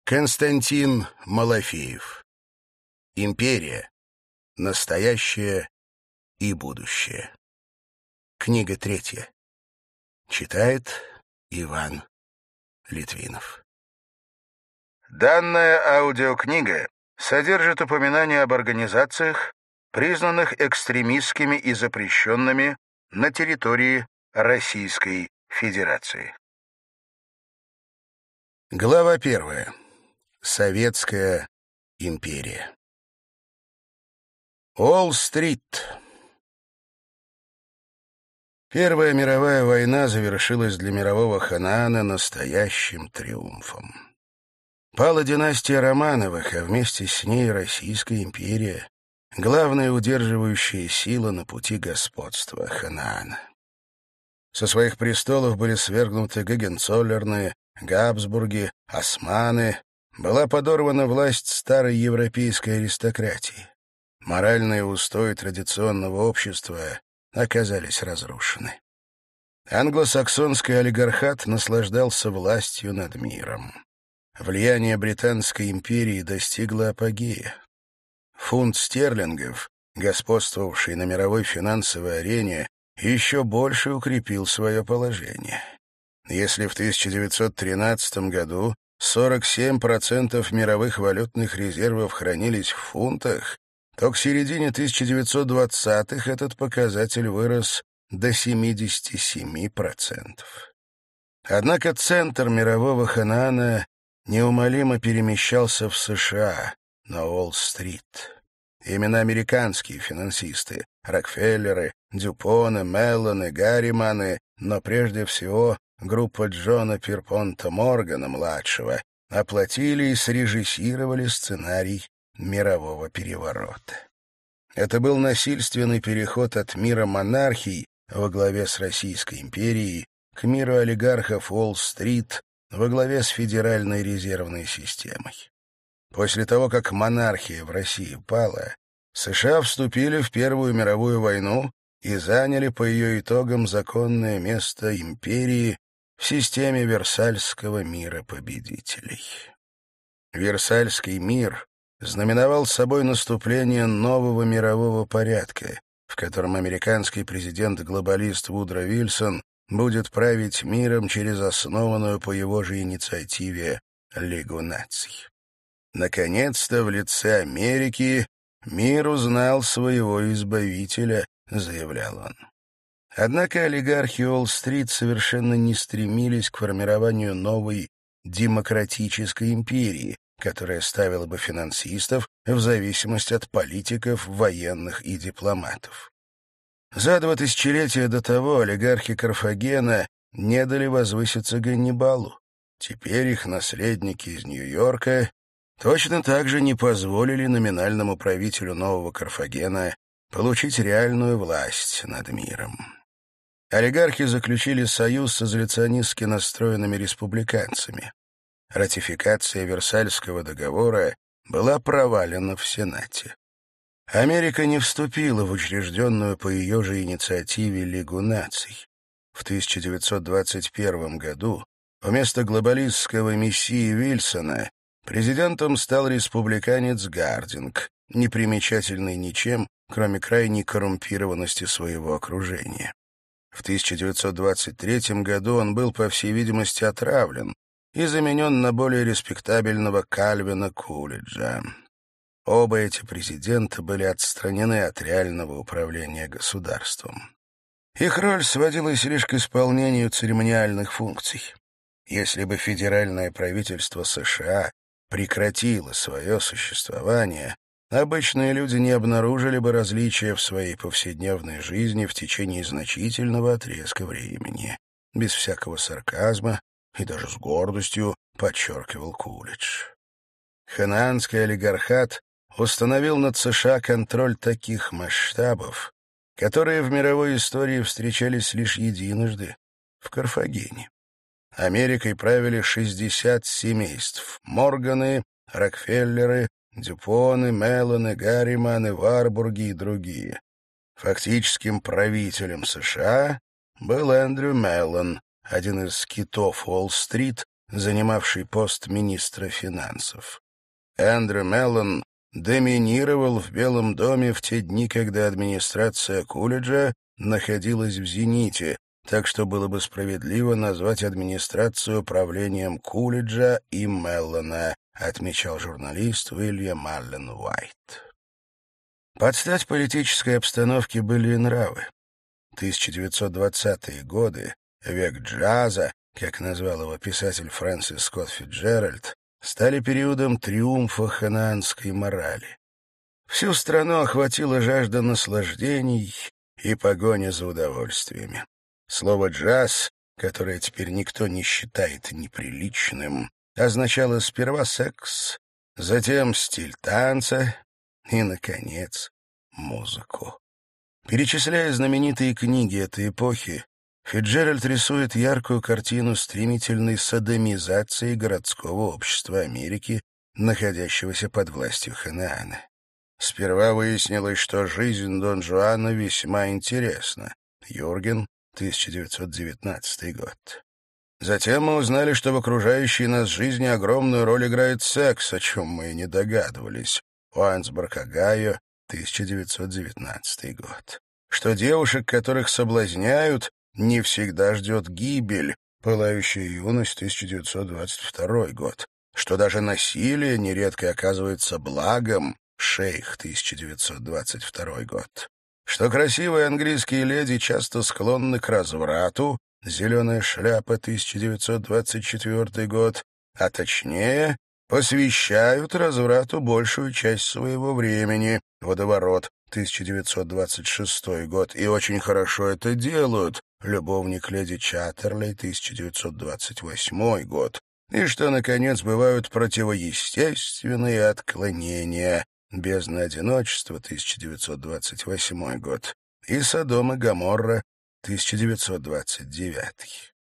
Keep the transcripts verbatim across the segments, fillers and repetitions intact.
Константин Малафеев. Империя. Настоящее и будущее. Книга третья. Читает Иван Литвинов. Данная аудиокнига содержит упоминания об организациях, признанных экстремистскими и запрещенными на территории Российской Федерации. Глава первая. Советская империя. Уолл-стрит. Первая мировая война завершилась для мирового Ханаана настоящим триумфом. Пала династия Романовых, а вместе с ней Российская империя, главная удерживающая сила на пути господства Ханаана. Со своих престолов были свергнуты Гогенцоллерны, Габсбурги, Османы, была подорвана власть старой европейской аристократии. Моральные устои традиционного общества оказались разрушены. Англосаксонский олигархат наслаждался властью над миром. Влияние Британской империи достигло апогея. Фунт стерлингов, господствовавший на мировой финансовой арене, еще больше укрепил свое положение. Если в тысяча девятьсот тринадцатом году сорок семь процентов мировых валютных резервов хранились в фунтах, то к середине тысяча девятьсот двадцатых этот показатель вырос до семьдесят семь процентов. Однако центр мирового Ханаана неумолимо перемещался в США, на Уолл-стрит. Именно американские финансисты — Рокфеллеры, Дюпоны, Меллоны, Гарриманы, но прежде всего группа Джона Пирпонта Моргана-младшего оплатили и срежиссировали сценарий мирового переворота. Это был насильственный переход от мира монархий во главе с Российской империей к миру олигархов Уолл-стрит во главе с Федеральной резервной системой. После того, как монархия в России пала, США вступили в Первую мировую войну и заняли по ее итогам законное место империи в системе Версальского мира победителей. Версальский мир знаменовал собой наступление нового мирового порядка, в котором американский президент-глобалист Вудро Вильсон будет править миром через основанную по его же инициативе Лигу наций. Наконец-то в лице Америки мир узнал своего избавителя, заявлял он. Однако олигархи Уолл-стрит совершенно не стремились к формированию новой демократической империи, которая ставила бы финансистов в зависимость от политиков, военных и дипломатов. За два тысячелетия до того олигархи Карфагена не дали возвыситься Ганнибалу. Теперь их наследники из Нью-Йорка точно так же не позволили номинальному правителю нового Карфагена получить реальную власть над миром. Олигархи заключили союз с изоляционистски настроенными республиканцами. Ратификация Версальского договора была провалена в Сенате. Америка не вступила в учрежденную по ее же инициативе Лигу наций. В тысяча девятьсот двадцать первом году вместо глобалистского мессии Вильсона президентом стал республиканец Гардинг, не примечательный ничем, кроме крайней коррумпированности своего окружения. В тысяча девятьсот двадцать третьем году он был, по всей видимости, отравлен и заменен на более респектабельного Кальвина Кулиджа. Оба эти президента были отстранены от реального управления государством. Их роль сводилась лишь к исполнению церемониальных функций. Если бы федеральное правительство США прекратило свое существование, обычные люди не обнаружили бы различия в своей повседневной жизни в течение значительного отрезка времени. Без всякого сарказма и даже с гордостью подчеркивал Кулидж. Ханаанский олигархат установил над США контроль таких масштабов, которые в мировой истории встречались лишь единожды — в Карфагене. Америкой правили шестьдесят семейств — Морганы, Рокфеллеры, Дюпоны, Меллоны, Гарриманы, Варбурги и другие. Фактическим правителем США был Эндрю Меллон, один из китов Уолл-стрит, занимавший пост министра финансов. Эндрю Меллон доминировал в Белом доме в те дни, когда администрация Кулиджа находилась в зените, так что было бы справедливо назвать администрацию правлением Кулиджа и Меллона, отмечал журналист Уильям Аллен Уайт. Под стать политической обстановке были и нравы. тысяча девятьсот двадцатые годы, век джаза, как назвал его писатель Фрэнсис Скотт Фитджеральд, стали периодом триумфа ханаанской морали. Всю страну охватила жажда наслаждений и погоня за удовольствиями. Слово «джаз», которое теперь никто не считает неприличным, означало сперва секс, затем стиль танца и, наконец, музыку. Перечисляя знаменитые книги этой эпохи, Фитджеральд рисует яркую картину стремительной содомизации городского общества Америки, находящегося под властью Ханаана. Сперва выяснилось, что жизнь Дон Жуана весьма интересна. Юрген, тысяча девятьсот девятнадцатый год. Затем мы узнали, что в окружающей нас жизни огромную роль играет секс, о чем мы и не догадывались. Уансборг, Огайо, тысяча девятьсот девятнадцатый год. Что девушек, которых соблазняют, не всегда ждет гибель. Пылающая юность, тысяча девятьсот двадцать второй год. Что даже насилие нередко оказывается благом. Шейх, тысяча девятьсот двадцать второй год. Что красивые английские леди часто склонны к разврату. Зеленая шляпа, тысяча девятьсот двадцать четвёртый год. А точнее, посвящают разврату большую часть своего времени. Водоворот, тысяча девятьсот двадцать шестой год. И очень хорошо это делают. Любовник леди Чаттерлей, тысяча девятьсот двадцать восьмой год. И что, наконец, бывают противоестественные отклонения. Бездна одиночества, тысяча девятьсот двадцать восьмой год. И Содом и Гоморра, тысяча девятьсот двадцать девятый.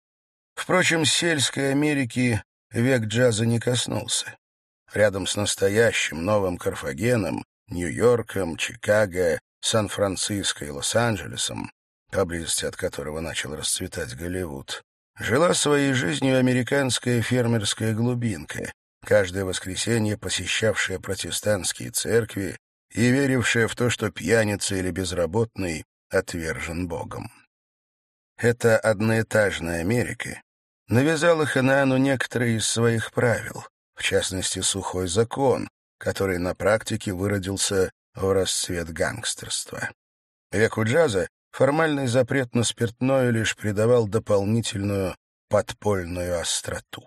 Впрочем, сельской Америки век джаза не коснулся. Рядом с настоящим новым Карфагеном, Нью-Йорком, Чикаго, Сан-Франциско и Лос-Анджелесом, поблизости от которого начал расцветать Голливуд, жила своей жизнью американская фермерская глубинка, каждое воскресенье посещавшая протестантские церкви и верившая в то, что пьяница или безработный отвержен Богом. Эта одноэтажная Америка навязала Ханаану некоторые из своих правил, в частности, сухой закон, который на практике выродился в расцвет гангстерства. Веку джаза формальный запрет на спиртное лишь придавал дополнительную подпольную остроту.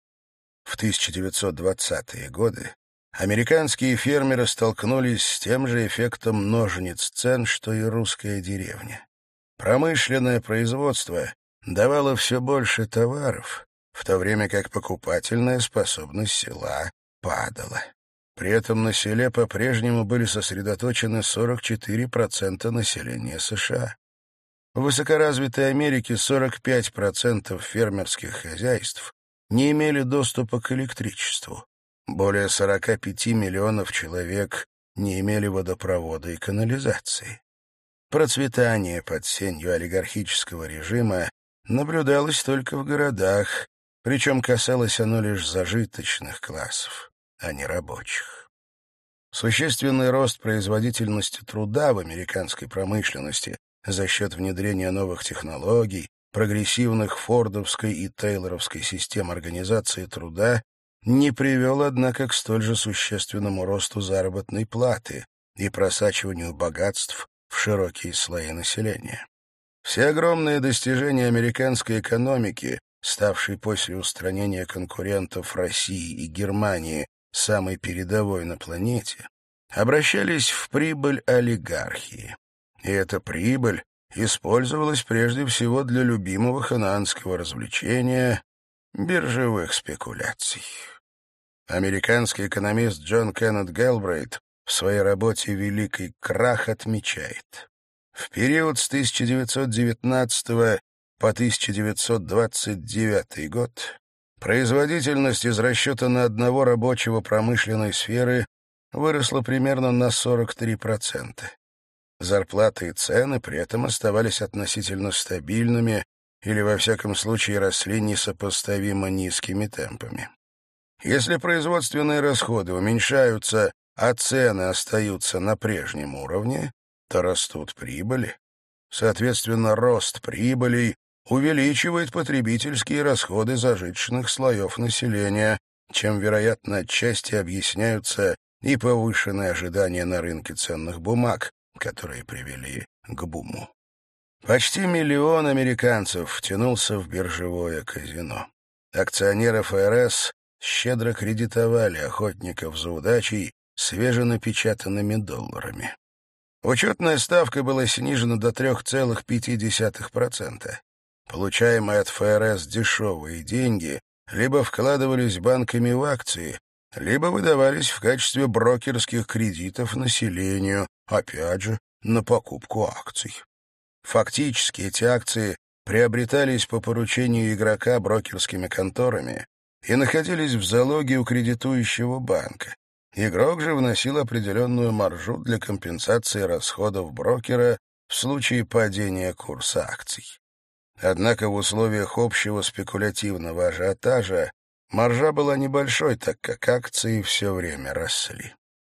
В тысяча девятьсот двадцатые годы американские фермеры столкнулись с тем же эффектом ножниц цен, что и русская деревня. Промышленное производство давало все больше товаров, в то время как покупательная способность села падала. При этом на селе по-прежнему были сосредоточены сорок четыре процента населения США. В высокоразвитой Америке сорок пять процентов фермерских хозяйств не имели доступа к электричеству. Более сорок пять миллионов человек не имели водопровода и канализации. Процветание под сенью олигархического режима наблюдалось только в городах, причем касалось оно лишь зажиточных классов, а не рабочих. Существенный рост производительности труда в американской промышленности за счет внедрения новых технологий, прогрессивных фордовской и тейлоровской систем организации труда не привел, однако, к столь же существенному росту заработной платы и просачиванию богатств в широкие слои населения. Все огромные достижения американской экономики, ставшей после устранения конкурентов России и Германии самой передовой на планете, обращались в прибыль олигархии. И эта прибыль использовалась прежде всего для любимого ханаанского развлечения — биржевых спекуляций. Американский экономист Джон Кеннет Гэлбрейт в своей работе «Великий крах» отмечает: в период с тысяча девятьсот девятнадцатого по тысяча девятьсот двадцать девятый год производительность из расчета на одного рабочего промышленной сферы выросла примерно на сорок три процента. Зарплаты и цены при этом оставались относительно стабильными или, во всяком случае, росли несопоставимо низкими темпами. Если производственные расходы уменьшаются, а цены остаются на прежнем уровне, то растут прибыли. Соответственно, рост прибылей увеличивает потребительские расходы зажиточных слоев населения, чем, вероятно, отчасти объясняются и повышенные ожидания на рынке ценных бумаг, которые привели к буму. Почти миллион американцев втянулся в биржевое казино. Акционеры ФРС щедро кредитовали охотников за удачей свеженапечатанными долларами. Учетная ставка была снижена до три целых пять десятых процента. Получаемые от ФРС дешевые деньги либо вкладывались банками в акции, либо выдавались в качестве брокерских кредитов населению, опять же, на покупку акций. Фактически эти акции приобретались по поручению игрока брокерскими конторами и находились в залоге у кредитующего банка. Игрок же вносил определенную маржу для компенсации расходов брокера в случае падения курса акций. Однако в условиях общего спекулятивного ажиотажа маржа была небольшой, так как акции все время росли.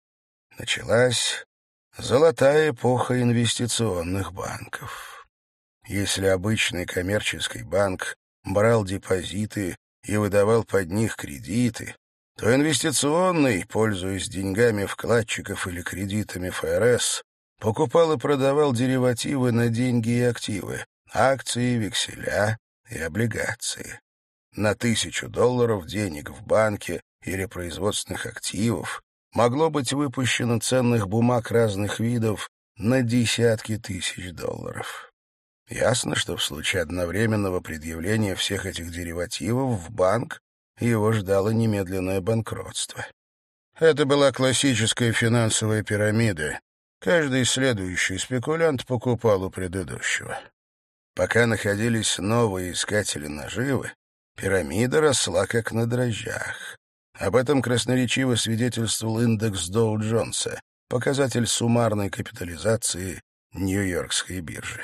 Началась золотая эпоха инвестиционных банков. Если обычный коммерческий банк брал депозиты и выдавал под них кредиты, то инвестиционный, пользуясь деньгами вкладчиков или кредитами ФРС, покупал и продавал деривативы на деньги и активы, акции, векселя и облигации. На тысячу долларов денег в банке или производственных активов могло быть выпущено ценных бумаг разных видов на десятки тысяч долларов. Ясно, что в случае одновременного предъявления всех этих деривативов в банк его ждало немедленное банкротство. Это была классическая финансовая пирамида. Каждый следующий спекулянт покупал у предыдущего. Пока находились новые искатели наживы, пирамида росла как на дрожжах. Об этом красноречиво свидетельствовал индекс Доу-Джонса, показатель суммарной капитализации Нью-Йоркской биржи.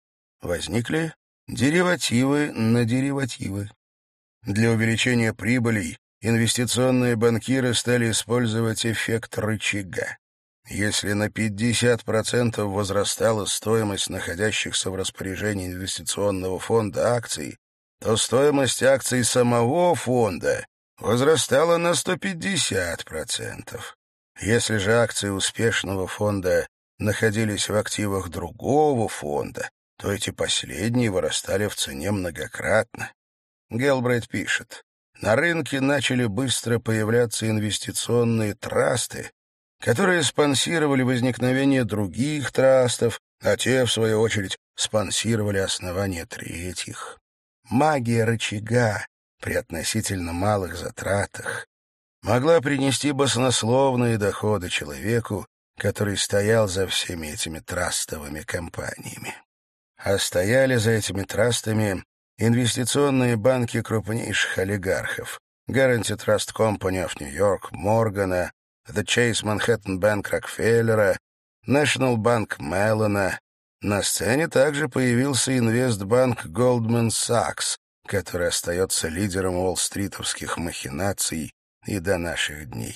Возникли деривативы на деривативы. Для увеличения прибылей инвестиционные банкиры стали использовать эффект рычага. Если на пятьдесят процентов возрастала стоимость находящихся в распоряжении инвестиционного фонда акций, то стоимость акций самого фонда возрастала на сто пятьдесят процентов. Если же акции успешного фонда находились в активах другого фонда, то эти последние вырастали в цене многократно. Гелбрейт пишет: на рынке начали быстро появляться инвестиционные трасты, которые спонсировали возникновение других трастов, а те, в свою очередь, спонсировали основание третьих. Магия рычага при относительно малых затратах могла принести баснословные доходы человеку, который стоял за всеми этими трастовыми компаниями. А стояли за этими трастами инвестиционные банки крупнейших олигархов: Guaranty Trust Company of New York, Моргана, The Chase Manhattan Bank Рокфеллера, National Bank Mellona. На сцене также появился инвестбанк Goldman Sachs, который остается лидером уолл-стритовских махинаций и до наших дней.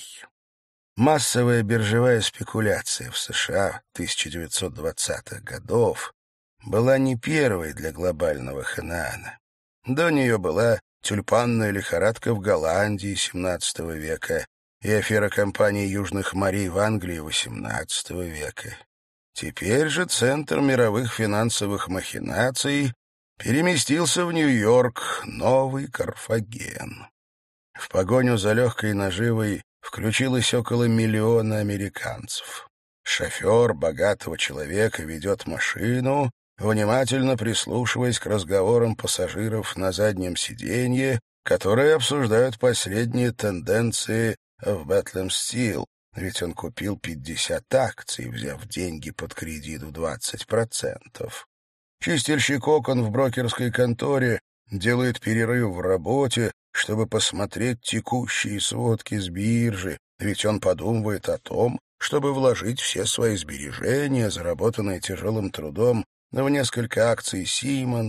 Массовая биржевая спекуляция в США тысяча девятьсот двадцатых годов была не первой для глобального Ханаана. До нее была тюльпанная лихорадка в Голландии семнадцатого века и афера компаний Южных морей в Англии восемнадцатого века. Теперь же центр мировых финансовых махинаций переместился в Нью-Йорк, новый Карфаген. В погоню за легкой наживой включилось около миллиона американцев. Шофер богатого человека ведет машину, внимательно прислушиваясь к разговорам пассажиров на заднем сиденье, которые обсуждают последние тенденции в Bethlehem Steel, ведь он купил пятьдесят акций, взяв деньги под кредит в двадцать процентов. Чистильщик окон в брокерской конторе делает перерыв в работе, чтобы посмотреть текущие сводки с биржи, ведь он подумывает о том, чтобы вложить все свои сбережения, заработанные тяжелым трудом, в несколько акций Siemens,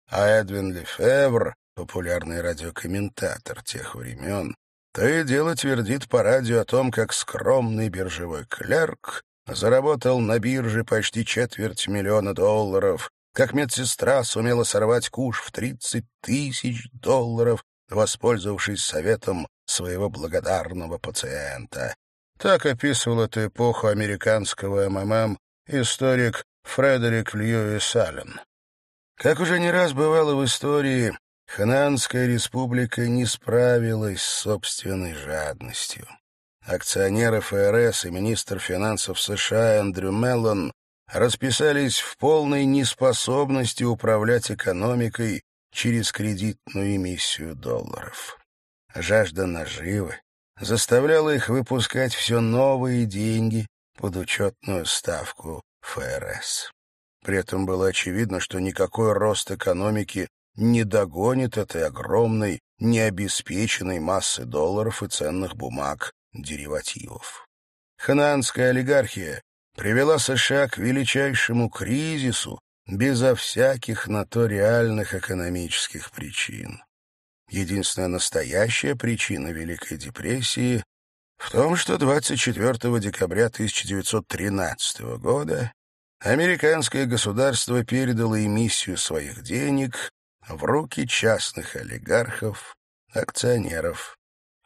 а Эдвин Лефевр, популярный радиокомментатор тех времен, то и дело твердит по радио о том, как скромный биржевой клерк заработал на бирже почти четверть миллиона долларов, как медсестра сумела сорвать куш в тридцать тысяч долларов, воспользовавшись советом своего благодарного пациента. Так описывал эту эпоху американского МММ историк Фредерик Льюис Аллен. Как уже не раз бывало в истории, Ханаанская республика не справилась с собственной жадностью. Акционеры ФРС и министр финансов США Эндрю Меллон расписались в полной неспособности управлять экономикой через кредитную эмиссию долларов. Жажда наживы заставляла их выпускать все новые деньги под учетную ставку ФРС. При этом было очевидно, что никакой рост экономики не догонит этой огромной, необеспеченной массы долларов и ценных бумаг, деривативов. Ханаанская олигархия привела США к величайшему кризису безо всяких на то реальных экономических причин. Единственная настоящая причина Великой депрессии в том, что двадцать четвёртого декабря тысяча девятьсот тринадцатого года американское государство передало эмиссию своих денег в руки частных олигархов, акционеров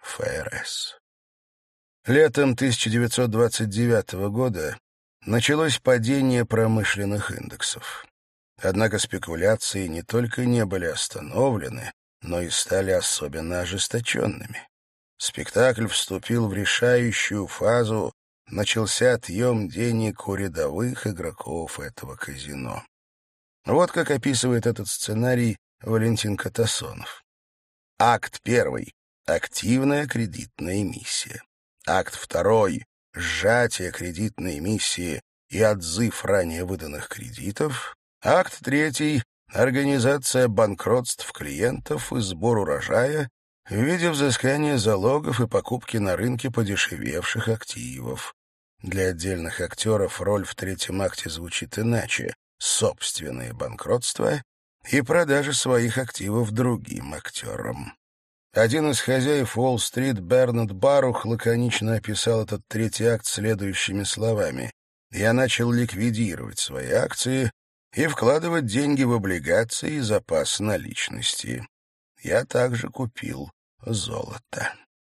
ФРС. Летом тысяча девятьсот двадцать девятого года началось падение промышленных индексов. Однако спекуляции не только не были остановлены, но и стали особенно ожесточенными. Спектакль вступил в решающую фазу, начался отъем денег у рядовых игроков этого казино. Вот как описывает этот сценарий Валентин Катасонов. Акт первый — активная кредитная эмиссия. Акт второй — сжатие кредитной эмиссии и отзыв ранее выданных кредитов. Акт третий — организация банкротств клиентов и сбор урожая в виде взыскания залогов и покупки на рынке подешевевших активов. Для отдельных актеров роль в третьем акте звучит иначе — собственные банкротства и продажа своих активов другим актерам. Один из хозяев Уолл-стрит, Бернард Барух, лаконично описал этот третий акт следующими словами: «Я начал ликвидировать свои акции и вкладывать деньги в облигации и запас наличности. Я также купил золото».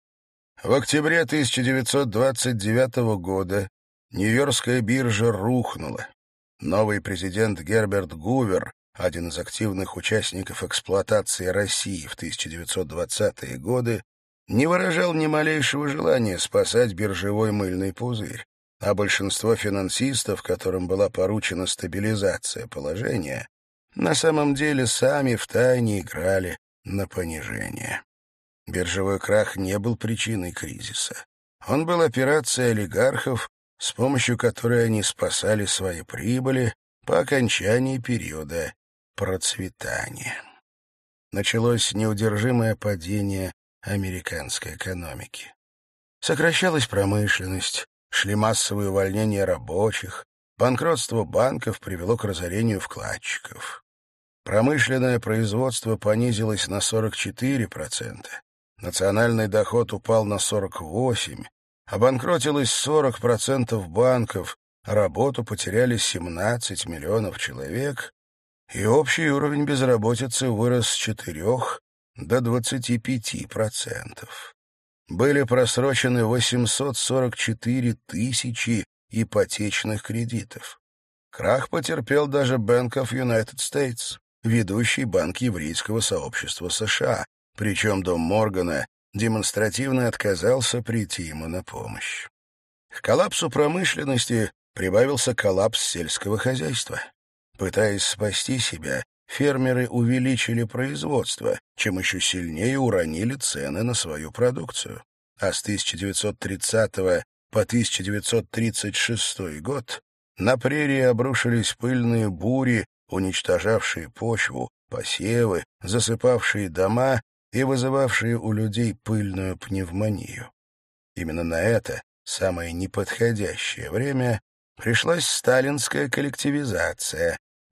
В октябре тысяча девятьсот двадцать девятого года Нью-Йоркская биржа рухнула. Новый президент Герберт Гувер, один из активных участников эксплуатации России в тысяча девятьсот двадцатые годы, не выражал ни малейшего желания спасать биржевой мыльный пузырь, а большинство финансистов, которым была поручена стабилизация положения, на самом деле сами втайне играли на понижение. Биржевой крах не был причиной кризиса. Он был операцией олигархов, с помощью которой они спасали свои прибыли по окончании периода процветания. Началось неудержимое падение американской экономики. Сокращалась промышленность, шли массовые увольнения рабочих, банкротство банков привело к разорению вкладчиков. Промышленное производство понизилось на сорок четыре процента, национальный доход упал на сорок восемь процентов, обанкротилось сорок процентов банков, работу потеряли семнадцать миллионов человек, и общий уровень безработицы вырос с четырёх до двадцати пяти процентов. Были просрочены восемьсот сорок четыре тысячи ипотечных кредитов. Крах потерпел даже Bank of United States, ведущий банк еврейского сообщества США, причем дом Моргана демонстративно отказался прийти ему на помощь. К коллапсу промышленности прибавился коллапс сельского хозяйства. Пытаясь спасти себя, фермеры увеличили производство, чем еще сильнее уронили цены на свою продукцию. А с тысяча девятьсот тридцатого по тысяча девятьсот тридцать шестой год на прерии обрушились пыльные бури, уничтожавшие почву, посевы, засыпавшие дома и вызывавшие у людей пыльную пневмонию. Именно на это, самое неподходящее время, пришлась сталинская коллективизация,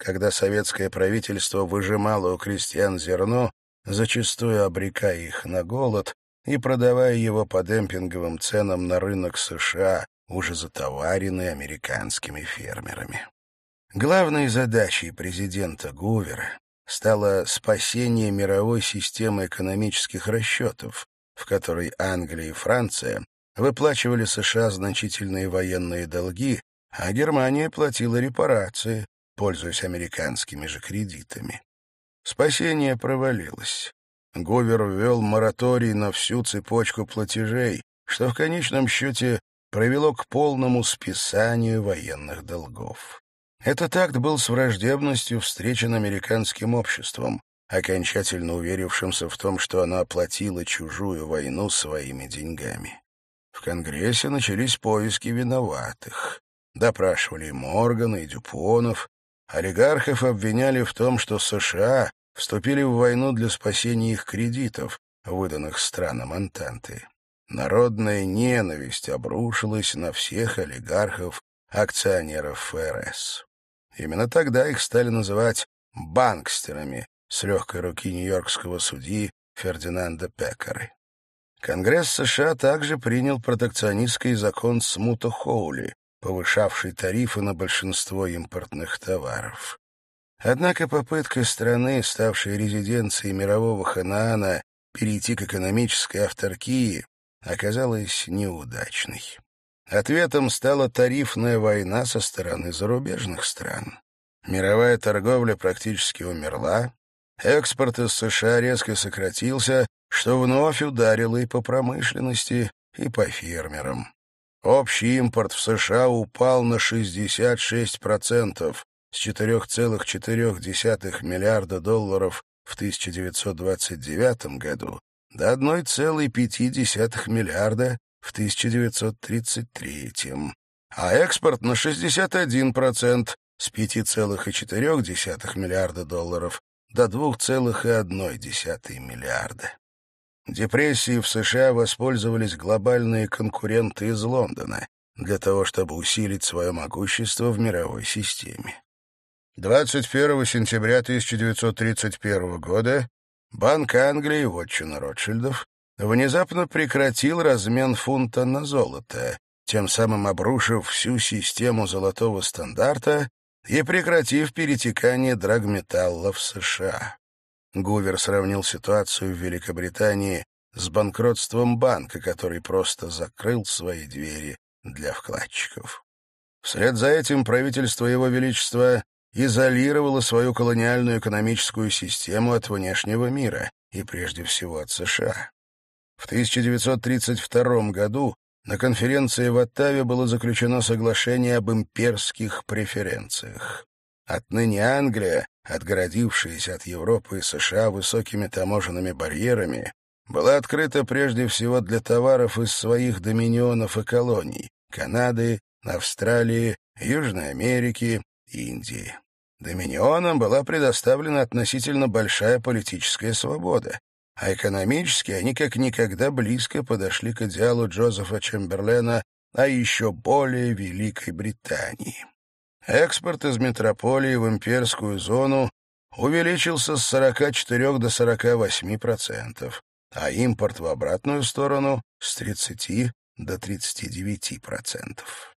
когда советское правительство выжимало у крестьян зерно, зачастую обрекая их на голод и продавая его по демпинговым ценам на рынок США, уже затоваренный американскими фермерами. Главной задачей президента Гувера стало спасение мировой системы экономических расчетов, в которой Англия и Франция выплачивали США значительные военные долги, а Германия платила репарации, пользуясь американскими же кредитами. Спасение провалилось. Гувер ввел мораторий на всю цепочку платежей, что в конечном счете привело к полному списанию военных долгов. Этот акт был с враждебностью встречен американским обществом, окончательно уверившимся в том, что оно оплатило чужую войну своими деньгами. В Конгрессе начались поиски виноватых. Допрашивали и Моргана, и Дюпонов. Олигархов обвиняли в том, что США вступили в войну для спасения их кредитов, выданных странам Антанты. Народная ненависть обрушилась на всех олигархов, акционеров ФРС. Именно тогда их стали называть «банкстерами» с легкой руки нью-йоркского судьи Фердинанда Пеккары. Конгресс США также принял протекционистский закон Смута-Хоули, повышавший тарифы на большинство импортных товаров. Однако попытка страны, ставшей резиденцией мирового Ханаана, перейти к экономической авторкии, оказалась неудачной. Ответом стала тарифная война со стороны зарубежных стран. Мировая торговля практически умерла, экспорт из США резко сократился, что вновь ударило и по промышленности, и по фермерам. Общий импорт в США упал на шестьдесят шесть процентов с четырех целых четырёх десятых миллиарда долларов в тысяча девятьсот двадцать девятом году до одного целого пяти десятых миллиарда в тысяча девятьсот тридцать третьем, а экспорт на шестьдесят один процент с пяти целых четырёх десятых миллиарда долларов до двух целых одной десятой миллиарда. Депрессией в США воспользовались глобальные конкуренты из Лондона для того, чтобы усилить свое могущество в мировой системе. двадцать первого сентября тысяча девятьсот тридцать первого года Банк Англии, вотчина Ротшильдов, внезапно прекратил размен фунта на золото, тем самым обрушив всю систему золотого стандарта и прекратив перетекание драгметалла в США. Гувер сравнил ситуацию в Великобритании с банкротством банка, который просто закрыл свои двери для вкладчиков. Вслед за этим правительство Его Величества изолировало свою колониальную экономическую систему от внешнего мира и прежде всего от США. В тысяча девятьсот тридцать втором году на конференции в Оттаве было заключено соглашение об имперских преференциях. Отныне Англия, отгородившаяся от Европы и США высокими таможенными барьерами, была открыта прежде всего для товаров из своих доминионов и колоний — Канады, Австралии, Южной Америки, Индии. Доминионам была предоставлена относительно большая политическая свобода, а экономически они как никогда близко подошли к идеалу Джозефа Чемберлена о еще более Великой Британии. Экспорт из метрополии в имперскую зону увеличился с сорока четырёх до сорока восьми процентов, а импорт в обратную сторону — с тридцати до тридцати девяти процентов.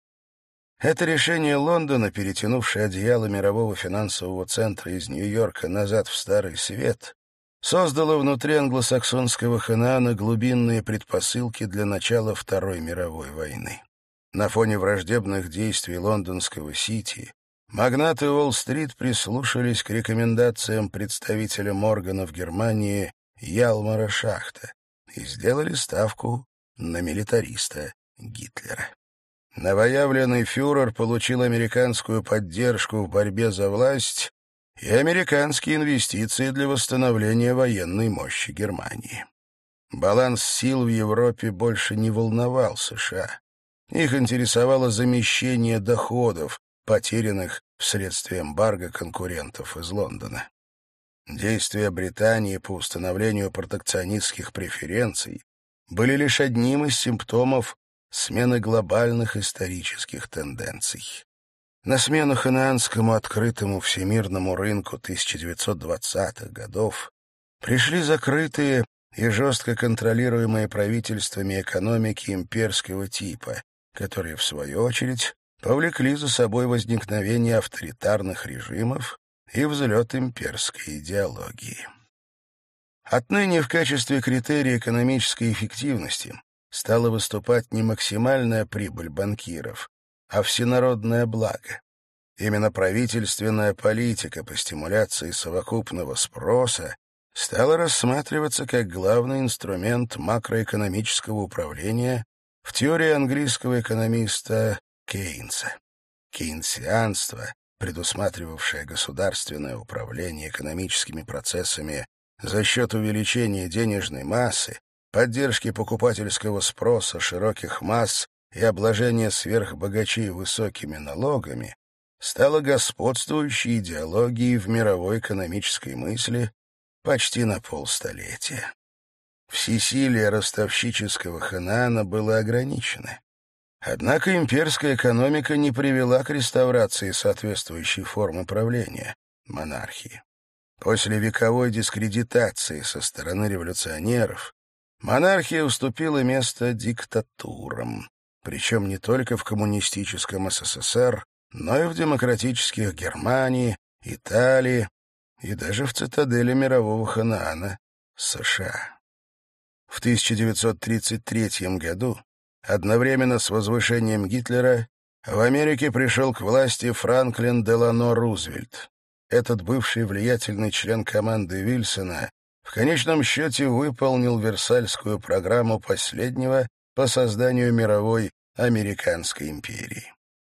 Это решение Лондона, перетянувшее одеяло мирового финансового центра из Нью-Йорка назад в Старый Свет, создало внутри англосаксонского Ханаана глубинные предпосылки для начала Второй мировой войны. На фоне враждебных действий лондонского Сити магнаты Уолл-стрит прислушались к рекомендациям представителя Моргана в Германии Ялмара Шахта и сделали ставку на милитариста Гитлера. Новоявленный фюрер получил американскую поддержку в борьбе за власть и американские инвестиции для восстановления военной мощи Германии. Баланс сил в Европе больше не волновал США. Их интересовало замещение доходов, потерянных вследствие эмбарго конкурентов из Лондона. Действия Британии по установлению протекционистских преференций были лишь одним из симптомов смены глобальных исторических тенденций. На смену ханаанскому открытому всемирному рынку тысяча девятьсот двадцатых годов пришли закрытые и жестко контролируемые правительствами экономики имперского типа, которые, в свою очередь, повлекли за собой возникновение авторитарных режимов и взлет имперской идеологии. Отныне в качестве критерия экономической эффективности стала выступать не максимальная прибыль банкиров, а всенародное благо. Именно правительственная политика по стимуляции совокупного спроса стала рассматриваться как главный инструмент макроэкономического управления в теории английского экономиста Кейнса. Кейнсианство, предусматривавшее государственное управление экономическими процессами за счет увеличения денежной массы, поддержки покупательского спроса широких масс и обложения сверхбогачей высокими налогами, стало господствующей идеологией в мировой экономической мысли почти на полстолетия. Всесилие ростовщического Ханаана было ограничено. Однако имперская экономика не привела к реставрации соответствующей формы правления — монархии. После вековой дискредитации со стороны революционеров монархия уступила место диктатурам, причем не только в коммунистическом СССР, но и в демократических Германии, Италии и даже в цитадели мирового Ханаана — США. В тысяча девятьсот тридцать третьем году, одновременно с возвышением Гитлера, в Америке пришел к власти Франклин Делано Рузвельт. Этот бывший влиятельный член команды Вильсона в конечном счете выполнил Версальскую программу последнего по созданию мировой американской империи.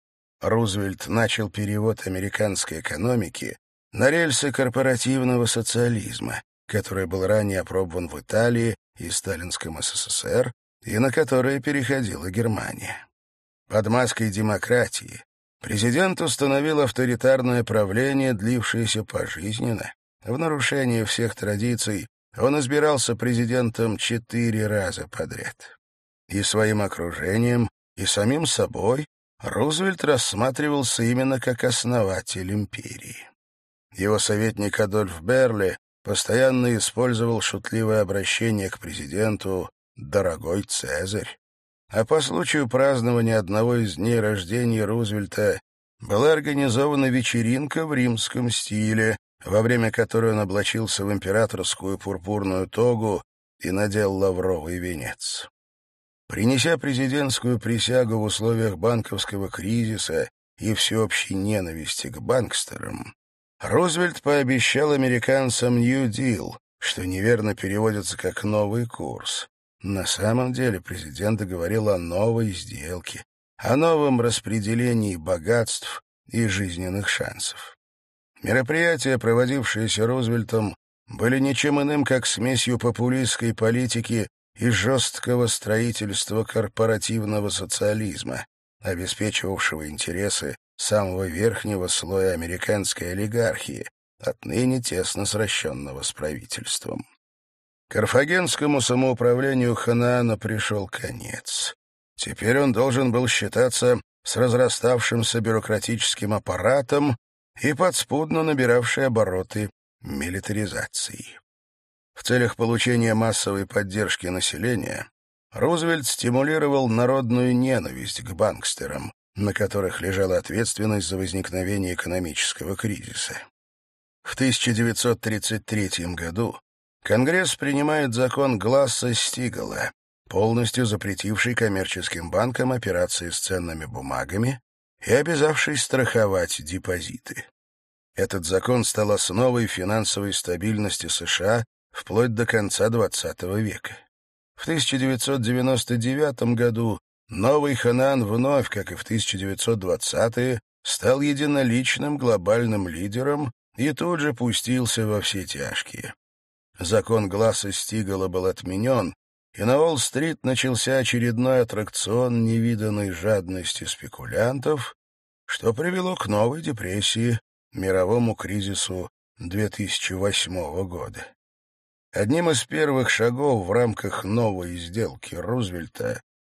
Рузвельт начал перевод американской экономики на рельсы корпоративного социализма, который был ранее опробован в Италии и сталинском СССР, и на которые переходила Германия. Под маской демократии президент установил авторитарное правление, длившееся пожизненно. В нарушение всех традиций он избирался президентом четыре раза подряд. И своим окружением, и самим собой Рузвельт рассматривался именно как основатель империи. Его советник Адольф Берли постоянно использовал шутливое обращение к президенту «дорогой Цезарь». А по случаю празднования одного из дней рождения Рузвельта была организована вечеринка в римском стиле, во время которой он облачился в императорскую пурпурную тогу и надел лавровый венец. Принеся президентскую присягу в условиях банковского кризиса и всеобщей ненависти к банкстерам, Рузвельт пообещал американцам «Нью Дил», что неверно переводится как «новый курс». На самом деле президент говорил о новой сделке, о новом распределении богатств и жизненных шансов. Мероприятия, проводившиеся Рузвельтом, были ничем иным, как смесью популистской политики и жесткого строительства корпоративного социализма, обеспечивавшего интересы самого верхнего слоя американской олигархии, отныне тесно сращенного с правительством. Карфагенскому самоуправлению Ханаана пришел конец. Теперь он должен был считаться с разраставшимся бюрократическим аппаратом и подспудно набиравшей обороты милитаризацией. В целях получения массовой поддержки населения Рузвельт стимулировал народную ненависть к банкстерам, на которых лежала ответственность за возникновение экономического кризиса. В тысяча девятьсот тридцать третьем году Конгресс принимает закон Гласса-Стигала, полностью запретивший коммерческим банкам операции с ценными бумагами и обязавший страховать депозиты. Этот закон стал основой финансовой стабильности США вплоть до конца двадцатого века. В тысяча девятьсот девяносто девятом году новый Ханаан вновь, как и в тысяча девятьсот двадцатые, стал единоличным глобальным лидером и тут же пустился во все тяжкие. Закон Гласса-Стигала был отменен, и на Уолл-стрит начался очередной аттракцион невиданной жадности спекулянтов, что привело к новой депрессии, мировому кризису две тысячи восьмого года. Одним из первых шагов в рамках новой сделки Рузвельта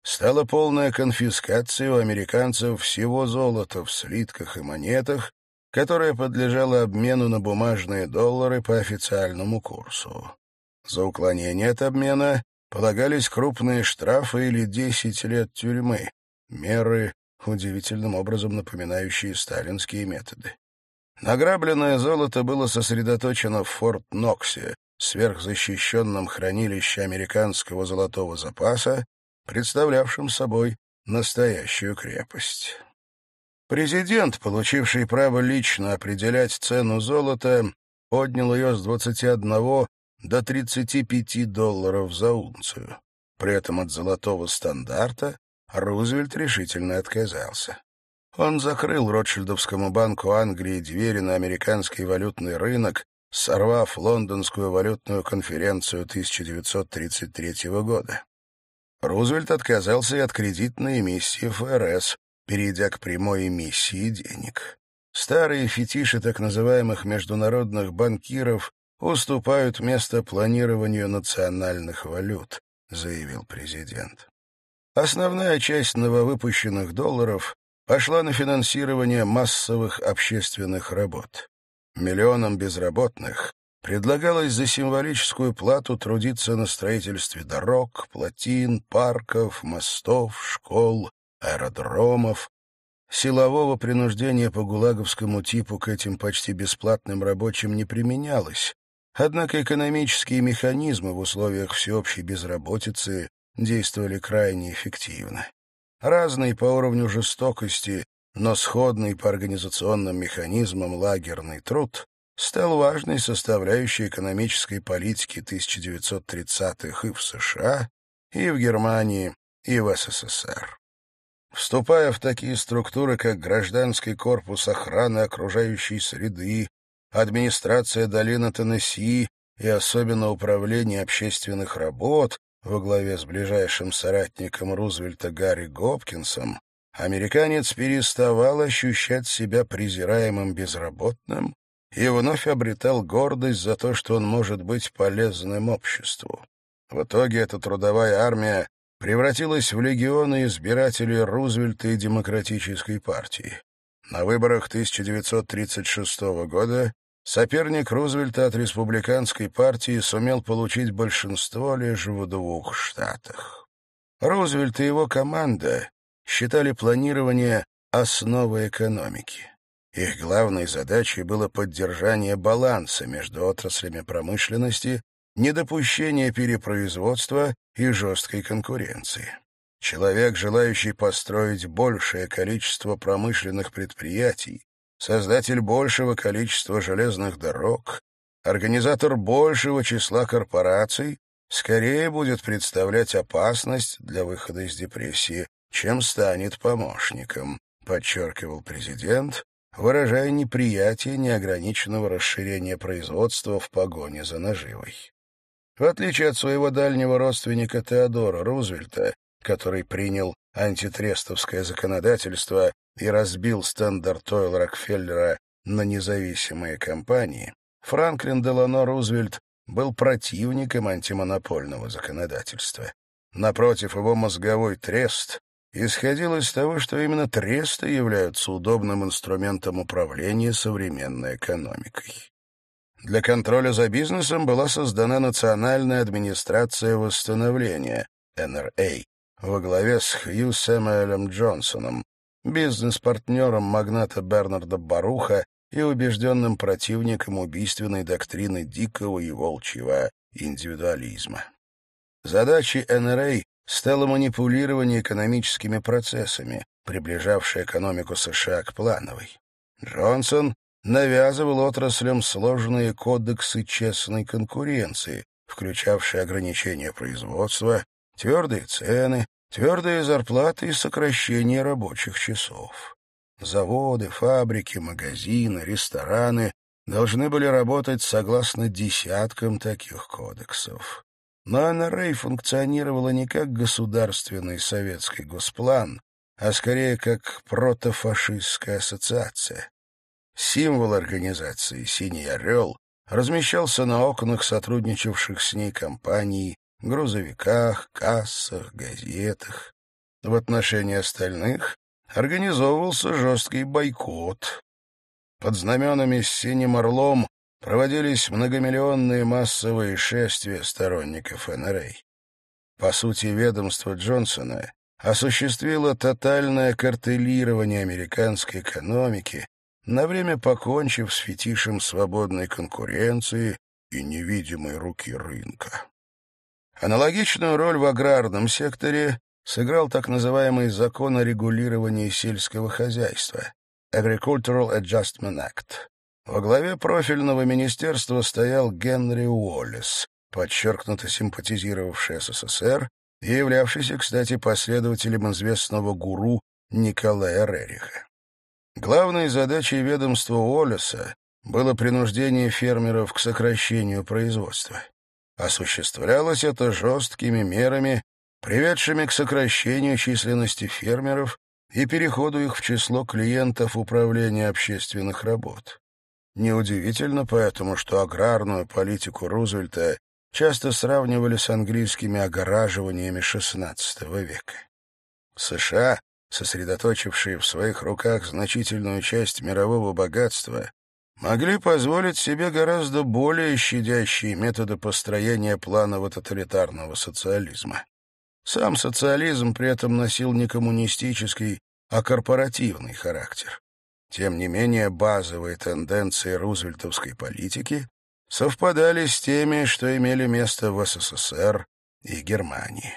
стала полная конфискация у американцев всего золота в слитках и монетах, которое подлежало обмену на бумажные доллары по официальному курсу. За уклонение от обмена полагались крупные штрафы или десять лет тюрьмы, меры, удивительным образом напоминающие сталинские методы. Награбленное золото было сосредоточено в Форт-Ноксе, сверхзащищенном хранилище американского золотого запаса, представлявшем собой настоящую крепость. Президент, получивший право лично определять цену золота, поднял ее с двадцати одного до тридцати пяти долларов за унцию. При этом от золотого стандарта Рузвельт решительно отказался. Он закрыл Ротшильдовскому банку Англии двери на американский валютный рынок, сорвав Лондонскую валютную конференцию тысяча девятьсот тридцать третьего года. Рузвельт отказался и от кредитной эмиссии ФРС, перейдя к прямой эмиссии денег. Старые фетиши так называемых международных банкиров уступают место планированию национальных валют, заявил президент. Основная часть нововыпущенных долларов пошла на финансирование массовых общественных работ. Миллионам безработных предлагалось за символическую плату трудиться на строительстве дорог, плотин, парков, мостов, школ, аэродромов. Силового принуждения по гулаговскому типу к этим почти бесплатным рабочим не применялось, однако экономические механизмы в условиях всеобщей безработицы действовали крайне эффективно. Разный по уровню жестокости, но сходный по организационным механизмам лагерный труд стал важной составляющей экономической политики тысяча девятьсот тридцатых и в США, и в Германии, и в СССР. Вступая в такие структуры, как Гражданский корпус охраны окружающей среды, администрация долины Теннесси и особенно управление общественных работ во главе с ближайшим соратником Рузвельта Гарри Гопкинсом, американец переставал ощущать себя презираемым безработным и вновь обретал гордость за то, что он может быть полезным обществу. В итоге эта трудовая армия превратилась в легионы избирателей Рузвельта и Демократической партии. На выборах тысяча девятьсот тридцать шестого года соперник Рузвельта от республиканской партии сумел получить большинство лишь в двух штатах. Рузвельт и его команда считали планирование основой экономики. Их главной задачей было поддержание баланса между отраслями промышленности, недопущение перепроизводства и жесткой конкуренции. Человек, желающий построить большее количество промышленных предприятий, создатель большего количества железных дорог, организатор большего числа корпораций, скорее будет представлять опасность для выхода из депрессии, чем станет помощником, подчеркивал президент, выражая неприятие неограниченного расширения производства в погоне за наживой. В отличие от своего дальнего родственника Теодора Рузвельта, который принял антитрестовское законодательство и разбил Стандарт Ойл Рокфеллера на независимые компании, Франклин Делано Рузвельт был противником антимонопольного законодательства. Напротив, его мозговой трест исходил из того, что именно тресты являются удобным инструментом управления современной экономикой. Для контроля за бизнесом была создана Национальная администрация восстановления, эн эр эй, во главе с Хью Сэмюэлем Джонсоном, бизнес-партнером магната Бернарда Баруха и убежденным противником убийственной доктрины дикого и волчьего индивидуализма. Задачей эн эр эй стало манипулирование экономическими процессами, приближавшее экономику США к плановой. Джонсон навязывал отраслям сложные кодексы честной конкуренции, включавшие ограничения производства, твердые цены, твердые зарплаты и сокращение рабочих часов. Заводы, фабрики, магазины, рестораны должны были работать согласно десяткам таких кодексов. Но эн эр эй функционировала не как государственный советский госплан, а скорее как протофашистская ассоциация. Символ организации «Синий орел» размещался на окнах сотрудничавших с ней компаний, грузовиках, кассах, газетах. В отношении остальных организовывался жесткий бойкот. Под знаменами с «Синим орлом» проводились многомиллионные массовые шествия сторонников эн эр а. По сути, ведомство Джонсона осуществило тотальное картелирование американской экономики, на время покончив с фетишем свободной конкуренции и невидимой руки рынка. Аналогичную роль в аграрном секторе сыграл так называемый закон о регулировании сельского хозяйства Agricultural Adjustment Act. Во главе профильного министерства стоял Генри Уоллес, подчеркнуто симпатизировавший эс эс эс эр и являвшийся, кстати, последователем известного гуру Николая Рериха. Главной задачей ведомства Уоллеса было принуждение фермеров к сокращению производства. Осуществлялось это жесткими мерами, приведшими к сокращению численности фермеров и переходу их в число клиентов управления общественных работ. Неудивительно поэтому, что аграрную политику Рузвельта часто сравнивали с английскими огораживаниями шестнадцатого века. США, сосредоточившие в своих руках значительную часть мирового богатства, могли позволить себе гораздо более щадящие методы построения планов тоталитарного социализма. Сам социализм при этом носил не коммунистический, а корпоративный характер. Тем не менее, базовые тенденции рузвельтовской политики совпадали с теми, что имели место в эс эс эс эр и Германии.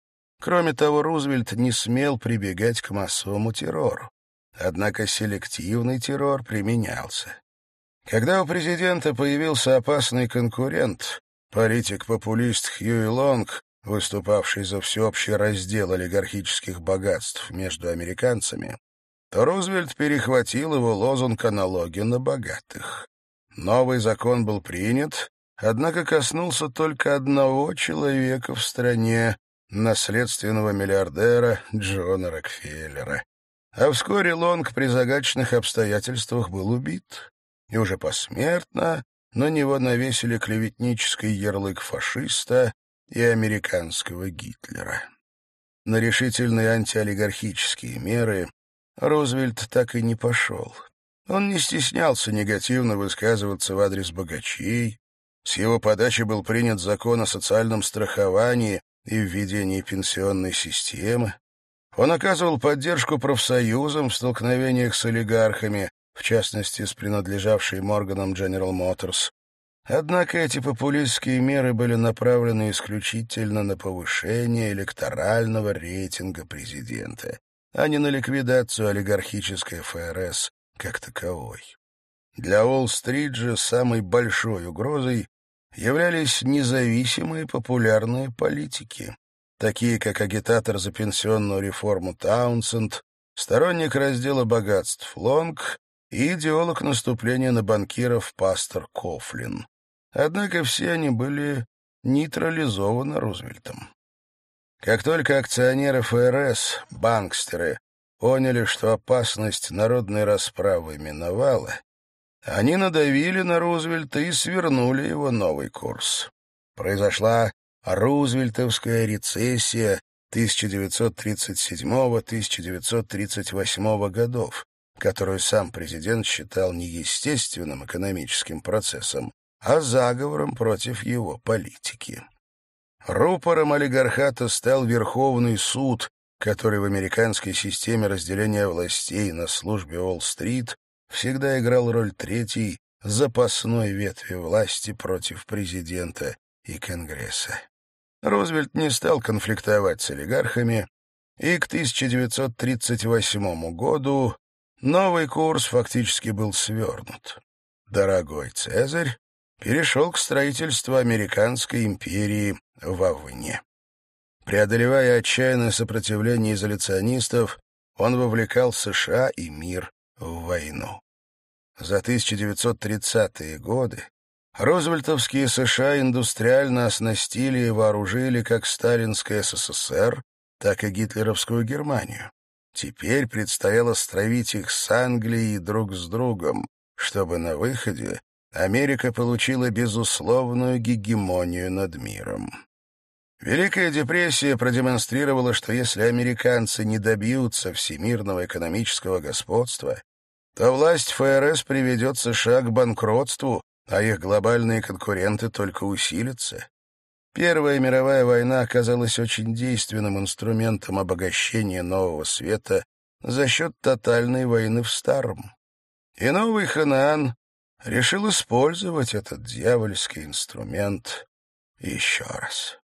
Кроме того, Рузвельт не смел прибегать к массовому террору. Однако селективный террор применялся. Когда у президента появился опасный конкурент, политик-популист Хьюи Лонг, выступавший за всеобщий раздел олигархических богатств между американцами, то Рузвельт перехватил его лозунг о налоге на богатых. Новый закон был принят, однако коснулся только одного человека в стране, наследственного миллиардера Джона Рокфеллера. А вскоре Лонг при загадочных обстоятельствах был убит. И уже посмертно на него навесили клеветнический ярлык фашиста и американского Гитлера. На решительные антиолигархические меры Рузвельт так и не пошел. Он не стеснялся негативно высказываться в адрес богачей. С его подачи был принят закон о социальном страховании и введении пенсионной системы. Он оказывал поддержку профсоюзам в столкновениях с олигархами, в частности, с принадлежавшей Морганом General Motors. Однако эти популистские меры были направлены исключительно на повышение электорального рейтинга президента, а не на ликвидацию олигархической эф эр эс как таковой. Для Уолл-стрит же самой большой угрозой являлись независимые популярные политики, такие как агитатор за пенсионную реформу Таунсенд, сторонник раздела богатств Лонг и идеолог наступления на банкиров пастор Кофлин. Однако все они были нейтрализованы Рузвельтом. Как только акционеры эф эр эс, банкстеры, поняли, что опасность народной расправы миновала, они надавили на Рузвельта и свернули его новый курс. Произошла рузвельтовская рецессия тысяча девятьсот тридцать седьмого — тысяча девятьсот тридцать восьмого годов, которую сам президент считал не естественным экономическим процессом, а заговором против его политики. Рупором олигархата стал Верховный суд, который в американской системе разделения властей на службе Уолл-стрит всегда играл роль третьей, запасной ветви власти против президента и Конгресса. Рузвельт не стал конфликтовать с олигархами, и к тысяча девятьсот тридцать восьмому году новый курс фактически был свернут. Дорогой Цезарь перешел к строительству американской империи вовне. Преодолевая отчаянное сопротивление изоляционистов, он вовлекал США и мир в войну. За тысяча девятьсот тридцатые годы рузвельтовские США индустриально оснастили и вооружили как сталинское эс эс эс эр, так и гитлеровскую Германию. Теперь предстояло стравить их с Англией друг с другом, чтобы на выходе Америка получила безусловную гегемонию над миром. Великая депрессия продемонстрировала, что если американцы не добьются всемирного экономического господства, то власть ФРС приведет США к банкротству, а их глобальные конкуренты только усилятся. Первая мировая война оказалась очень действенным инструментом обогащения нового света за счет тотальной войны в старом. И новый Ханаан решил использовать этот дьявольский инструмент еще раз.